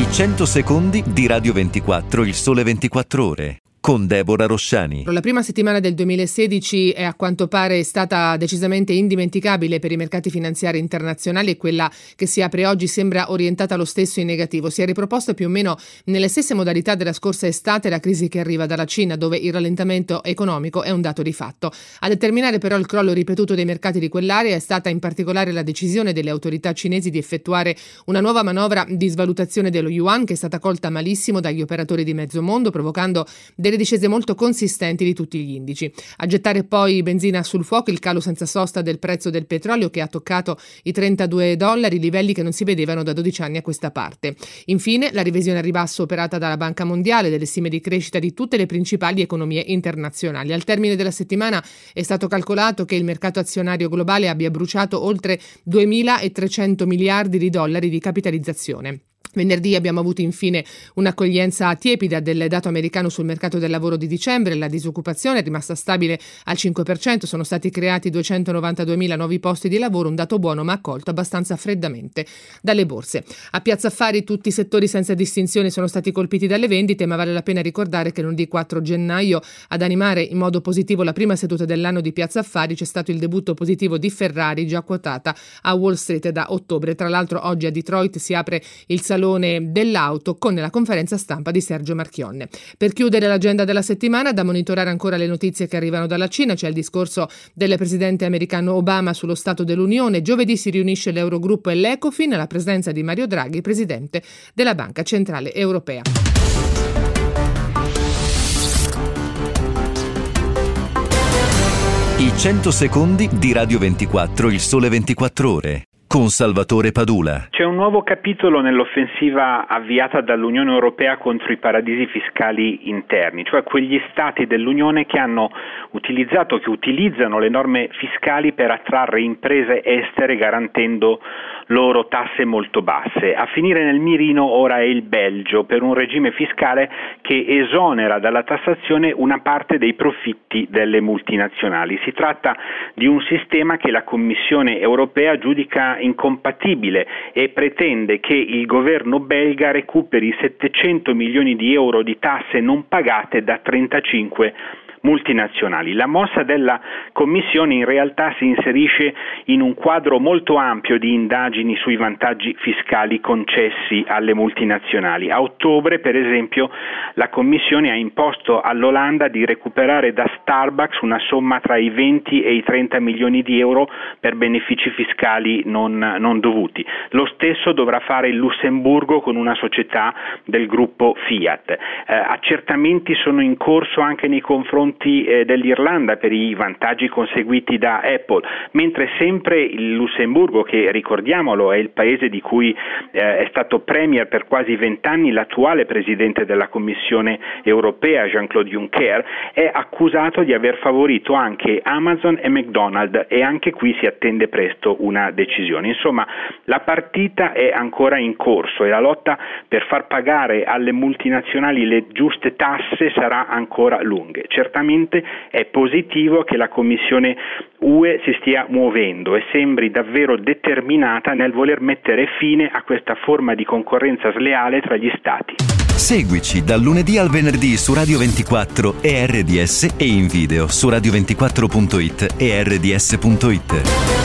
100 secondi di Radio 24, il sole 24 ore. Con Deborah Rosciani. La prima settimana del 2016 è a quanto pare stata decisamente indimenticabile per i mercati finanziari internazionali e quella che si apre oggi sembra orientata lo stesso in negativo. Si è riproposta più o meno nelle stesse modalità della scorsa estate la crisi che arriva dalla Cina, dove il rallentamento economico è un dato di fatto. A determinare però il crollo ripetuto dei mercati di quell'area è stata in particolare la decisione delle autorità cinesi di effettuare una nuova manovra di svalutazione dello yuan, che è stata colta malissimo dagli operatori di mezzo mondo, provocando delle discese molto consistenti di tutti gli indici. A gettare poi benzina sul fuoco il calo senza sosta del prezzo del petrolio, che ha toccato i $32, livelli che non si vedevano da 12 anni a questa parte. Infine, la revisione al ribasso operata dalla Banca Mondiale delle stime di crescita di tutte le principali economie internazionali. Al termine della settimana è stato calcolato che il mercato azionario globale abbia bruciato oltre 2.300 miliardi di dollari di capitalizzazione. Venerdì abbiamo avuto infine un'accoglienza tiepida del dato americano sul mercato del lavoro di dicembre. La disoccupazione è rimasta stabile al 5%, sono stati creati 292.000 nuovi posti di lavoro, un dato buono ma accolto abbastanza freddamente dalle borse. A Piazza Affari tutti i settori senza distinzione sono stati colpiti dalle vendite, ma vale la pena ricordare che lunedì 4 gennaio ad animare in modo positivo la prima seduta dell'anno di Piazza Affari c'è stato il debutto positivo di Ferrari, già quotata a Wall Street da ottobre. Tra l'altro oggi a Detroit si apre il salone dell'auto con la conferenza stampa di Sergio Marchionne. Per chiudere l'agenda della settimana, da monitorare ancora le notizie che arrivano dalla Cina. C'è il discorso del presidente americano Obama sullo Stato dell'Unione. Giovedì si riunisce l'Eurogruppo e l'Ecofin alla presenza di Mario Draghi, presidente della Banca Centrale Europea. I 100 secondi di Radio 24, il sole 24 ore. Con Salvatore Padula. C'è un nuovo capitolo nell'offensiva avviata dall'Unione Europea contro i paradisi fiscali interni, cioè quegli stati dell'Unione che utilizzano le norme fiscali per attrarre imprese estere garantendo loro tasse molto basse. A finire nel mirino ora è il Belgio, per un regime fiscale che esonera dalla tassazione una parte dei profitti delle multinazionali. Si tratta di un sistema che la Commissione Europea giudica incompatibile e pretende che il governo belga recuperi 700 milioni di euro di tasse non pagate da 35 multinazionali. La mossa della Commissione in realtà si inserisce in un quadro molto ampio di indagini sui vantaggi fiscali concessi alle multinazionali. A ottobre, per esempio, la Commissione ha imposto all'Olanda di recuperare da Starbucks una somma tra i 20 e i 30 milioni di euro per benefici fiscali non dovuti. Lo stesso dovrà fare il Lussemburgo con una società del gruppo Fiat. Accertamenti sono in corso anche nei confronti dell'Irlanda per i vantaggi conseguiti da Apple, mentre sempre il Lussemburgo, che ricordiamolo è il paese di cui è stato premier per quasi 20 anni l'attuale presidente della Commissione Europea Jean-Claude Juncker, è accusato di aver favorito anche Amazon e McDonald's e anche qui si attende presto una decisione. Insomma, la partita è ancora in corso e la lotta per far pagare alle multinazionali le giuste tasse sarà ancora lunga. Certamente è positivo che la Commissione UE si stia muovendo e sembri davvero determinata nel voler mettere fine a questa forma di concorrenza sleale tra gli Stati. Seguici dal lunedì al venerdì su Radio 24 e RDS e in video su radio24.it e rds.it.